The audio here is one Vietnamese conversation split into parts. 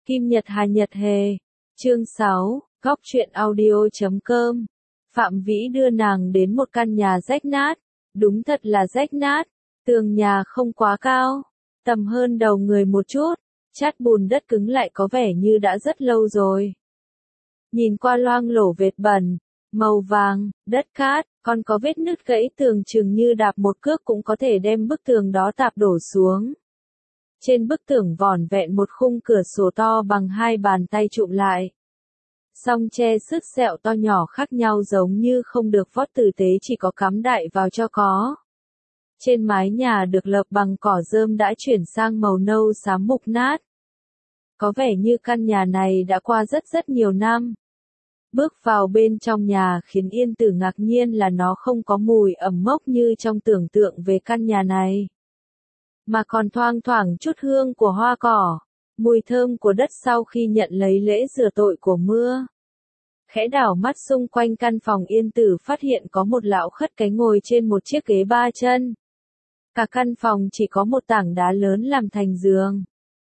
Kim Nhật Hà Nhật Hề. Chương 6, Góc truyện audio.com. Phạm Vĩ đưa nàng đến một căn nhà rách nát. Đúng thật là rách nát. Tường nhà không quá cao, tầm hơn đầu người một chút. Chát bùn đất cứng lại có vẻ như đã rất lâu rồi. Nhìn qua loang lổ vệt bẩn, màu vàng, đất cát, còn có vết nứt gãy tường chừng như đạp một cước cũng có thể đem bức tường đó tạp đổ xuống. Trên bức tường vỏn vẹn một khung cửa sổ to bằng hai bàn tay chụm lại. Song tre sứt sẹo to nhỏ khác nhau giống như không được vót tử tế, chỉ có cắm đại vào cho có. Trên mái nhà được lợp bằng cỏ rơm đã chuyển sang màu nâu xám mục nát. Có vẻ như căn nhà này đã qua rất nhiều năm. Bước vào bên trong nhà khiến Yên Tử ngạc nhiên là nó không có mùi ẩm mốc như trong tưởng tượng về căn nhà này. Mà còn thoang thoảng chút hương của hoa cỏ, mùi thơm của đất sau khi nhận lấy lễ rửa tội của mưa. Khẽ đảo mắt xung quanh căn phòng, Yên Tử phát hiện có một lão khất cái ngồi trên một chiếc ghế ba chân. Cả căn phòng chỉ có một tảng đá lớn làm thành giường.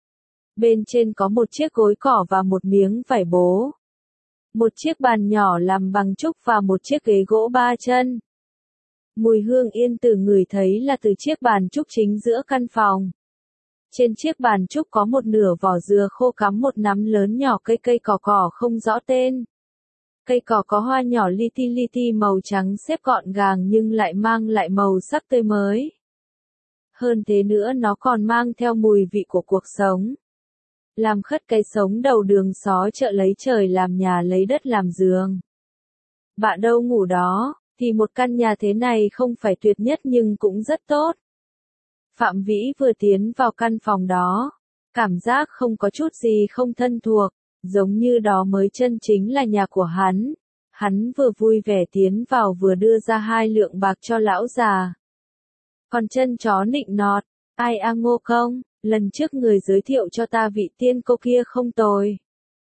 Bên trên có một chiếc gối cỏ và một miếng vải bố. Một chiếc bàn nhỏ làm bằng trúc và một chiếc ghế gỗ ba chân. Mùi hương Yên Tử ngửi thấy là từ chiếc bàn trúc chính giữa căn phòng. Trên chiếc bàn trúc có một nửa vỏ dừa khô cắm một nắm lớn nhỏ cây cỏ không rõ tên. Cây cỏ có hoa nhỏ li ti màu trắng xếp gọn gàng nhưng lại mang lại màu sắc tươi mới. Hơn thế nữa nó còn mang theo mùi vị của cuộc sống. Làm khất cái sống đầu đường xó chợ, lấy trời làm nhà lấy đất làm giường. Bạ đâu ngủ đó, thì một căn nhà thế này không phải tuyệt nhất nhưng cũng rất tốt. Phạm Vĩ vừa tiến vào căn phòng đó, cảm giác không có chút gì không thân thuộc, giống như đó mới chân chính là nhà của hắn. Hắn vừa vui vẻ tiến vào vừa đưa ra 2 lượng bạc cho lão già. Còn chân chó nịnh nọt, ai a Ngô Công, lần trước người giới thiệu cho ta vị tiên cô kia không tồi.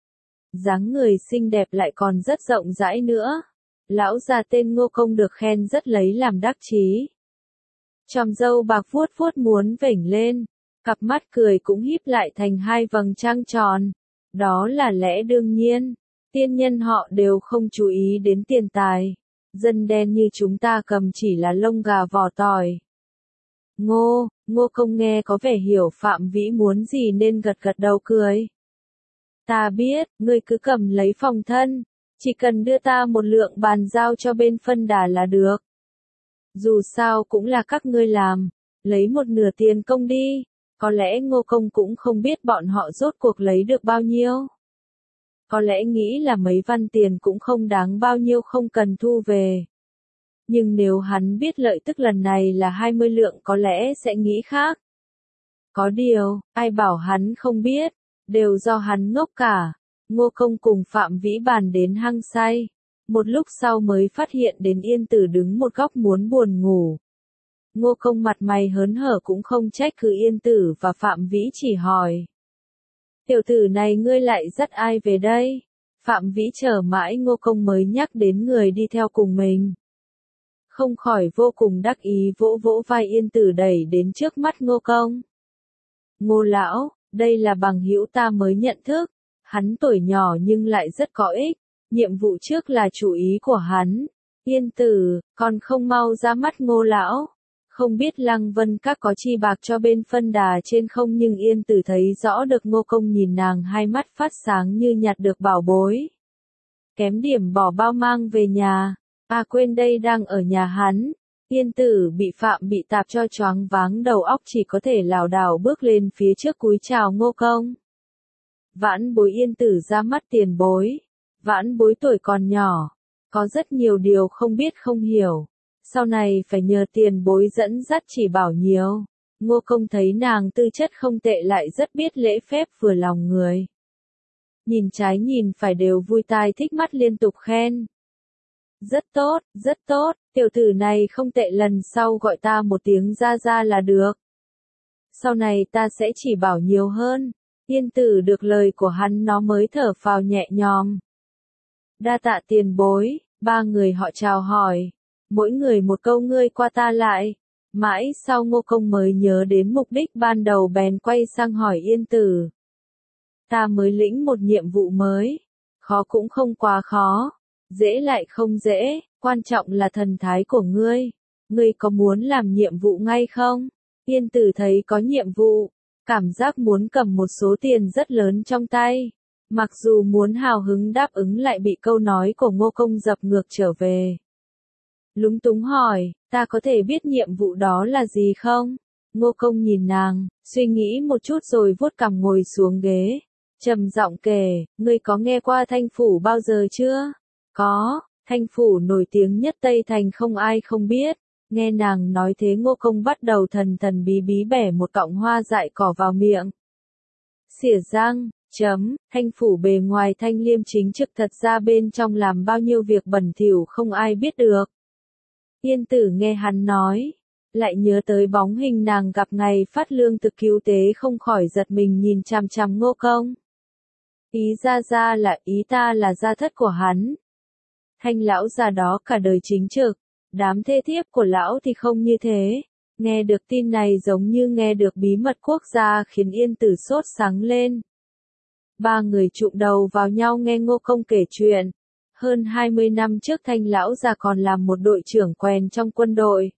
Dáng người xinh đẹp lại còn rất rộng rãi nữa. Lão già tên Ngô Công được khen rất lấy làm đắc chí. Chòm râu bạc vuốt muốn vểnh lên, cặp mắt cười cũng híp lại thành 2 vầng trăng tròn. Đó là lẽ đương nhiên, tiên nhân họ đều không chú ý đến tiền tài. Dân đen như chúng ta cầm chỉ là lông gà vỏ tỏi. Ngô Công nghe có vẻ hiểu Phạm Vĩ muốn gì nên gật đầu cười. Ta biết, ngươi cứ cầm lấy phòng thân, chỉ cần đưa ta 1 lượng bàn giao cho bên phân đà là được. Dù sao cũng là các ngươi làm, lấy 1/2 tiền công đi. Có lẽ Ngô Công cũng không biết bọn họ rốt cuộc lấy được bao nhiêu. Có lẽ nghĩ là mấy văn tiền cũng không đáng bao nhiêu, không cần thu về. Nhưng nếu hắn biết lợi tức lần này là 20 lượng có lẽ sẽ nghĩ khác. Có điều, ai bảo hắn không biết, đều do hắn ngốc cả. Ngô Công cùng Phạm Vĩ bàn đến hăng say. Một lúc sau mới phát hiện đến Yên Tử đứng một góc muốn buồn ngủ. Ngô Công mặt mày hớn hở cũng không trách cứ Yên Tử và Phạm Vĩ, chỉ hỏi. Tiểu tử này ngươi lại dắt ai về đây? Phạm Vĩ chờ mãi Ngô Công mới nhắc đến người đi theo cùng mình. Không khỏi vô cùng đắc ý vỗ vai Yên Tử đẩy đến trước mắt Ngô Công. Ngô lão, đây là bằng hữu ta mới nhận thức. Hắn tuổi nhỏ nhưng lại rất có ích. Nhiệm vụ trước là chủ ý của hắn. Yên Tử, còn không mau ra mắt Ngô lão. Không biết Lăng Vân Các có chi bạc cho bên phân đà trên không, nhưng Yên Tử thấy rõ được Ngô Công nhìn nàng 2 mắt phát sáng như nhặt được bảo bối. Kém điểm bỏ bao mang về nhà. À quên, đây đang ở nhà hắn. Yên Tử bị Phạm bị tạp cho choáng váng đầu óc, chỉ có thể lảo đảo bước lên phía trước cúi chào Ngô Công. Vãn bối. Yên Tử ra mắt tiền bối. Vãn bối tuổi còn nhỏ, có rất nhiều điều không biết không hiểu. Sau này phải nhờ tiền bối dẫn dắt chỉ bảo nhiều. Ngô Công thấy nàng tư chất không tệ, lại rất biết lễ phép, vừa lòng người. Nhìn trái nhìn phải đều vui tai thích mắt, liên tục khen. Rất tốt, tiểu tử này không tệ, lần sau gọi ta một tiếng ra là được. Sau này ta sẽ chỉ bảo nhiều hơn. Yên Tử được lời của hắn nó mới thở phào nhẹ nhõm. Đa tạ tiền bối. 3 người họ chào hỏi. Mỗi người một câu ngươi qua ta lại. Mãi sau Ngô Công mới nhớ đến mục đích ban đầu, bèn quay sang hỏi Yên Tử. Ta mới lĩnh một nhiệm vụ mới. Khó cũng không quá khó. Dễ lại không dễ, quan trọng là thần thái của ngươi. Ngươi có muốn làm nhiệm vụ ngay không? Yên Tử thấy có nhiệm vụ, cảm giác muốn cầm một số tiền rất lớn trong tay. Mặc dù muốn hào hứng đáp ứng lại bị câu nói của Ngô Công dập ngược trở về. Lúng túng hỏi, ta có thể biết nhiệm vụ đó là gì không? Ngô Công nhìn nàng, suy nghĩ một chút rồi vuốt cằm ngồi xuống ghế. Trầm giọng kể, ngươi có nghe qua Thanh Phủ bao giờ chưa? Có, Thanh Phủ nổi tiếng nhất Tây Thành không ai không biết. Nghe nàng nói thế Ngô Công bắt đầu thần thần bí bí bẻ một cọng hoa dại cỏ vào miệng. Xỉa răng, Thanh Phủ bề ngoài thanh liêm chính trực thật ra bên trong làm bao nhiêu việc bẩn thỉu không ai biết được. Yên Tử nghe hắn nói, lại nhớ tới bóng hình nàng gặp ngày phát lương thực cứu tế không khỏi giật mình nhìn chằm chằm Ngô Công. Ý ra là ý ta là gia thất của hắn. Thanh lão già đó cả đời chính trực, đám thê thiếp của lão thì không như thế. Nghe được tin này giống như nghe được bí mật quốc gia khiến Yên Tử sốt sáng lên. Ba người chụm đầu vào nhau nghe Ngô Công kể chuyện. Hơn 20 năm trước Thanh lão già còn làm một đội trưởng quèn trong quân đội.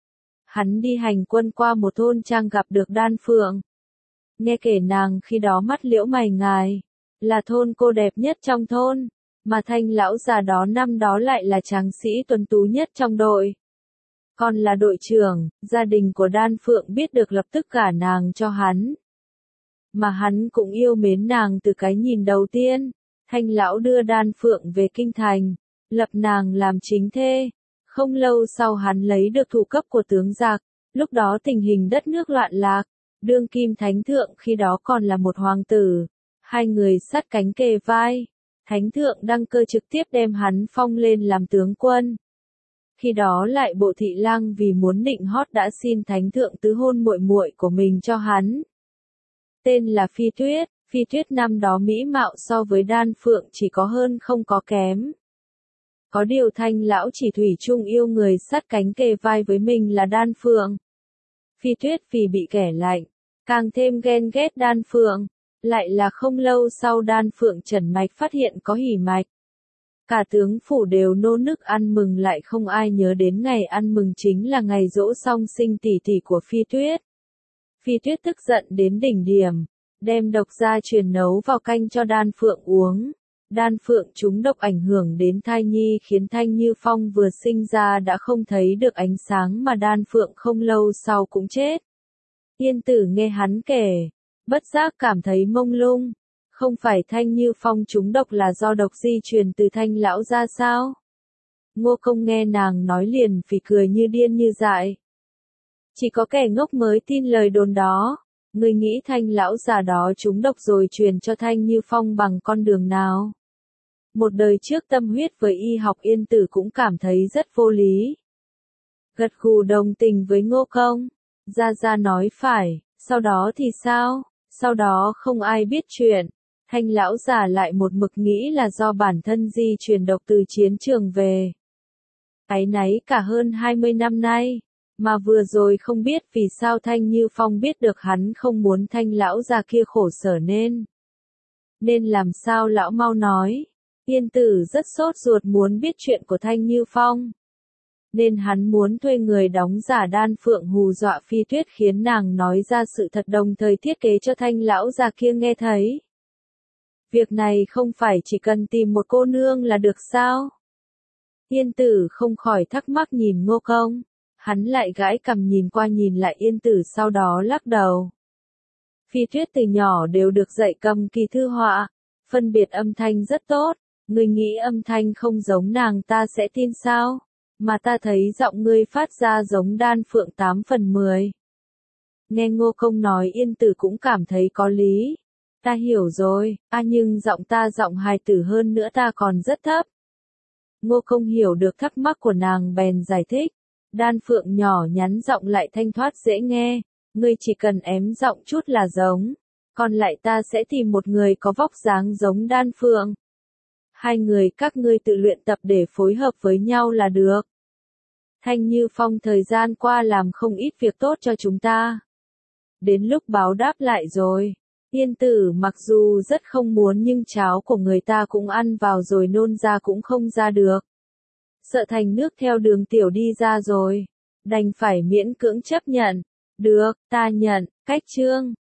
Hắn đi hành quân qua một thôn trang gặp được Đan Phượng. Nghe kể nàng khi đó mắt liễu mày ngài, là thôn cô đẹp nhất trong thôn, mà Thanh lão già đó năm đó lại là tráng sĩ tuấn tú nhất trong đội. Còn là đội trưởng, gia đình của Đan Phượng biết được lập tức gả nàng cho hắn. Mà hắn cũng yêu mến nàng từ cái nhìn đầu tiên. Thanh lão đưa Đan Phượng về kinh thành, lập nàng làm chính thê. Không lâu sau hắn lấy được thủ cấp của tướng giặc, lúc đó tình hình đất nước loạn lạc, đương kim thánh thượng khi đó còn là một hoàng tử. Hai người sát cánh kề vai, thánh thượng đăng cơ trực tiếp đem hắn phong lên làm tướng quân. Khi đó lại Bộ Thị Lang vì muốn nịnh hót đã xin thánh thượng tứ hôn muội muội của mình cho hắn. Tên là Phi Tuyết. Phi Tuyết năm đó mỹ mạo so với Đan Phượng chỉ có hơn không có kém. Có điều Thanh lão chỉ thủy chung yêu người sát cánh kề vai với mình là Đan Phượng. Phi Tuyết vì bị kẻ lạnh, càng thêm ghen ghét Đan Phượng. Lại là không lâu sau Đan Phượng trần mạch phát hiện có hỉ mạch. Cả tướng phủ đều nô nức ăn mừng lại không ai nhớ đến ngày ăn mừng chính là ngày giỗ song sinh tỷ tỷ của Phi Tuyết. Phi Tuyết tức giận đến đỉnh điểm, đem độc ra truyền nấu vào canh cho Đan Phượng uống. Đan Phượng trúng độc ảnh hưởng đến thai nhi khiến Thanh Như Phong vừa sinh ra đã không thấy được ánh sáng mà Đan Phượng không lâu sau cũng chết. Yên Tử nghe hắn kể, bất giác cảm thấy mông lung. Không phải Thanh Như Phong trúng độc là do độc di truyền từ Thanh lão ra sao? Ngô Công nghe nàng nói liền phì cười như điên như dại. Chỉ có kẻ ngốc mới tin lời đồn đó. Ngươi nghĩ Thanh lão già đó trúng độc rồi truyền cho Thanh Như Phong bằng con đường nào? Một đời trước tâm huyết với y học Yên Tử cũng cảm thấy rất vô lý. Gật gù đồng tình với Ngô Công. Gia nói phải, sau đó thì sao? Sau đó không ai biết chuyện. Thanh lão già lại một mực nghĩ là do bản thân di truyền độc từ chiến trường về. Áy náy cả hơn 20 năm nay, mà vừa rồi không biết vì sao Thanh Như Phong biết được hắn không muốn Thanh lão già kia khổ sở nên làm sao lão mau nói. Yên Tử rất sốt ruột muốn biết chuyện của Thanh Như Phong. Nên hắn muốn thuê người đóng giả Đan Phượng hù dọa Phi Tuyết khiến nàng nói ra sự thật đồng thời thiết kế cho Thanh lão già kia nghe thấy. Việc này không phải chỉ cần tìm một cô nương là được sao? Yên Tử không khỏi thắc mắc nhìn Ngô Công. Hắn lại gãi cằm nhìn qua nhìn lại Yên Tử sau đó lắc đầu. Phi Tuyết từ nhỏ đều được dạy cầm kỳ thư họa, phân biệt âm thanh rất tốt. Ngươi nghĩ âm thanh không giống nàng ta sẽ tin sao? Mà ta thấy giọng ngươi phát ra giống Đan Phượng 8 phần 10. Nghe Ngô Công nói Yên Tử cũng cảm thấy có lý. Ta hiểu rồi, nhưng giọng ta giọng hài tử hơn nữa ta còn rất thấp. Ngô Công hiểu được thắc mắc của nàng bèn giải thích. Đan Phượng nhỏ nhắn giọng lại thanh thoát dễ nghe, ngươi chỉ cần ém giọng chút là giống. Còn lại ta sẽ tìm một người có vóc dáng giống Đan Phượng. Hai người các ngươi tự luyện tập để phối hợp với nhau là được. Thanh Như Phong thời gian qua làm không ít việc tốt cho chúng ta. Đến lúc báo đáp lại rồi. Yên Tử mặc dù rất không muốn nhưng cháo của người ta cũng ăn vào rồi nôn ra cũng không ra được. Sợ thành nước theo đường tiểu đi ra rồi. Đành phải miễn cưỡng chấp nhận. Được, ta nhận, cách chương.